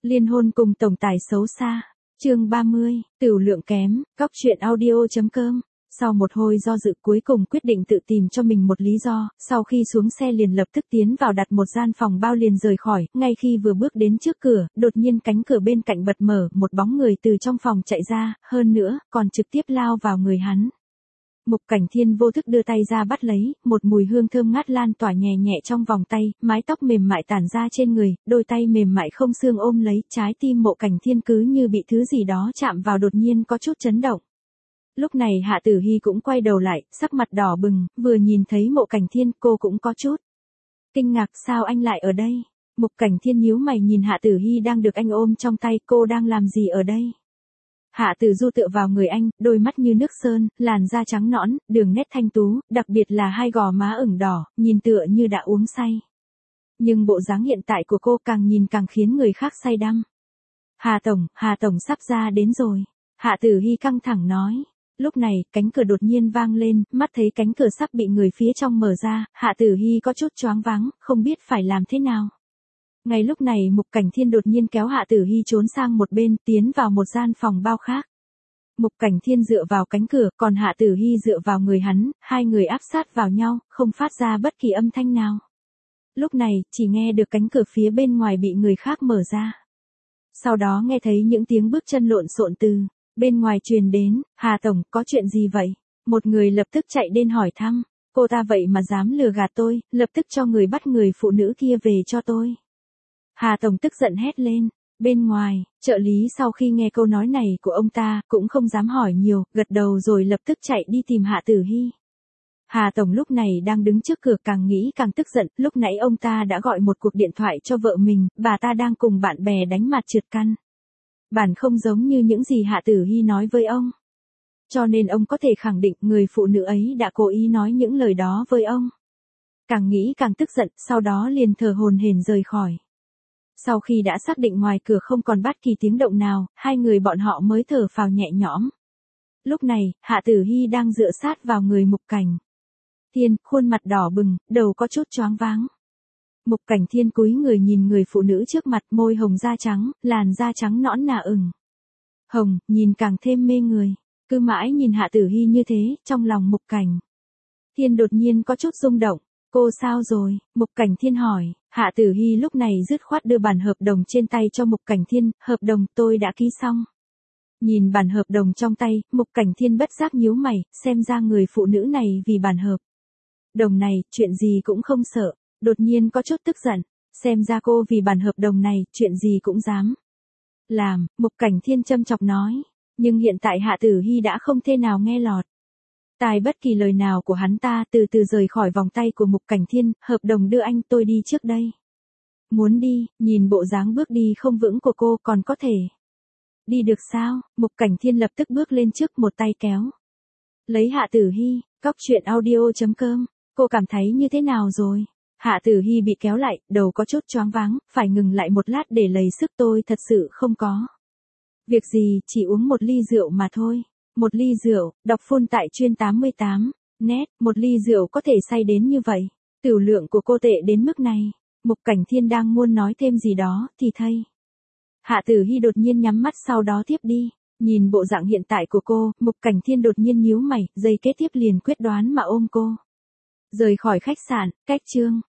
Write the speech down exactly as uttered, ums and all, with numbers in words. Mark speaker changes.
Speaker 1: Liên hôn cùng tổng tài xấu xa. Chương ba mươi, tửu lượng kém, cóc truyện audio.com. Sau một hồi do dự cuối cùng quyết định tự tìm cho mình một lý do, sau khi xuống xe liền lập tức tiến vào đặt một gian phòng bao liền rời khỏi, ngay khi vừa bước đến trước cửa, đột nhiên cánh cửa bên cạnh bật mở, một bóng người từ trong phòng chạy ra, hơn nữa, còn trực tiếp lao vào người hắn. Mục Cảnh Thiên vô thức đưa tay ra bắt lấy, một mùi hương thơm ngát lan tỏa nhẹ nhẹ trong vòng tay, mái tóc mềm mại tản ra trên người, đôi tay mềm mại không xương ôm lấy, trái tim Mộ Cảnh Thiên cứ như bị thứ gì đó chạm vào đột nhiên có chút chấn động. Lúc này Hạ Tử Hi cũng quay đầu lại, sắc mặt đỏ bừng, vừa nhìn thấy Mộ Cảnh Thiên, cô cũng có chút kinh ngạc, sao anh lại ở đây? Mục Cảnh Thiên nhíu mày nhìn Hạ Tử Hi đang được anh ôm trong tay, cô đang làm gì ở đây? Hạ Tử Du tựa vào người anh, đôi mắt như nước sơn, làn da trắng nõn, đường nét thanh tú, đặc biệt là hai gò má ửng đỏ, nhìn tựa như đã uống say. Nhưng bộ dáng hiện tại của cô càng nhìn càng khiến người khác say đắm. Hà Tổng, Hà Tổng sắp ra đến rồi. Hạ Tử Hi căng thẳng nói. Lúc này, cánh cửa đột nhiên vang lên, mắt thấy cánh cửa sắp bị người phía trong mở ra, Hạ Tử Hi có chút choáng váng, không biết phải làm thế nào. Ngay lúc này Mục Cảnh Thiên đột nhiên kéo Hạ Tử Hi trốn sang một bên, tiến vào một gian phòng bao khác. Mục Cảnh Thiên dựa vào cánh cửa, còn Hạ Tử Hi dựa vào người hắn, hai người áp sát vào nhau, không phát ra bất kỳ âm thanh nào. Lúc này, chỉ nghe được cánh cửa phía bên ngoài bị người khác mở ra. Sau đó nghe thấy những tiếng bước chân lộn xộn từ bên ngoài truyền đến, Hà Tổng, có chuyện gì vậy? Một người lập tức chạy đến hỏi thăm, cô ta vậy mà dám lừa gạt tôi, lập tức cho người bắt người phụ nữ kia về cho tôi. Hà Tổng tức giận hét lên. Bên ngoài, trợ lý sau khi nghe câu nói này của ông ta, cũng không dám hỏi nhiều, gật đầu rồi lập tức chạy đi tìm Hạ Tử Hi. Hà Tổng lúc này đang đứng trước cửa càng nghĩ càng tức giận, lúc nãy ông ta đã gọi một cuộc điện thoại cho vợ mình, bà ta đang cùng bạn bè đánh mặt trượt căn. Bản không giống như những gì Hạ Tử Hi nói với ông. Cho nên ông có thể khẳng định người phụ nữ ấy đã cố ý nói những lời đó với ông. Càng nghĩ càng tức giận, sau đó liền thở hổn hển rời khỏi. Sau khi đã xác định ngoài cửa không còn bất kỳ tiếng động nào, hai người bọn họ mới thở phào nhẹ nhõm. Lúc này, Hạ Tử Hi đang dựa sát vào người Mục Cảnh Thiên, khuôn mặt đỏ bừng, đầu có chút choáng váng. Mục Cảnh Thiên cúi người nhìn người phụ nữ trước mặt, môi hồng da trắng, làn da trắng nõn nà ửng hồng, nhìn càng thêm mê người. Cứ mãi nhìn Hạ Tử Hi như thế, trong lòng Mục Cảnh Thiên đột nhiên có chút rung động. Cô sao rồi? Mục Cảnh Thiên hỏi. Hạ Tử Hi lúc này dứt khoát đưa bản hợp đồng trên tay cho Mục Cảnh Thiên, hợp đồng tôi đã ký xong. Nhìn bản hợp đồng trong tay, Mục Cảnh Thiên bất giác nhíu mày, xem ra người phụ nữ này vì bản hợp đồng này, chuyện gì cũng không sợ, đột nhiên có chút tức giận, xem ra cô vì bản hợp đồng này, chuyện gì cũng dám làm, Mục Cảnh Thiên châm chọc nói, nhưng hiện tại Hạ Tử Hi đã không thể nào nghe lọt tai bất kỳ lời nào của hắn ta, từ từ rời khỏi vòng tay của Mục Cảnh Thiên, hợp đồng đưa anh, tôi đi trước đây. Muốn đi, nhìn bộ dáng bước đi không vững của cô còn có thể đi được sao? Mục Cảnh Thiên lập tức bước lên trước, một tay kéo lấy Hạ Tử Hi. Cóc truyện audio.com. Cô cảm thấy như thế nào rồi? Hạ Tử Hi bị kéo lại, đầu có chút choáng váng, phải ngừng lại một lát để lấy sức, tôi thật sự không có việc gì, chỉ uống một ly rượu mà thôi. Một ly rượu, đọc phun tại chuyên tám mươi tám, net, một ly rượu có thể say đến như vậy. Tửu lượng của cô tệ đến mức này. Mục Cảnh Thiên đang muốn nói thêm gì đó, thì thấy Hạ Tử Hi đột nhiên nhắm mắt sau đó tiếp đi. Nhìn bộ dạng hiện tại của cô, Mục Cảnh Thiên đột nhiên nhíu mày, giây kế tiếp liền quyết đoán mà ôm cô rời khỏi khách sạn. Cách chương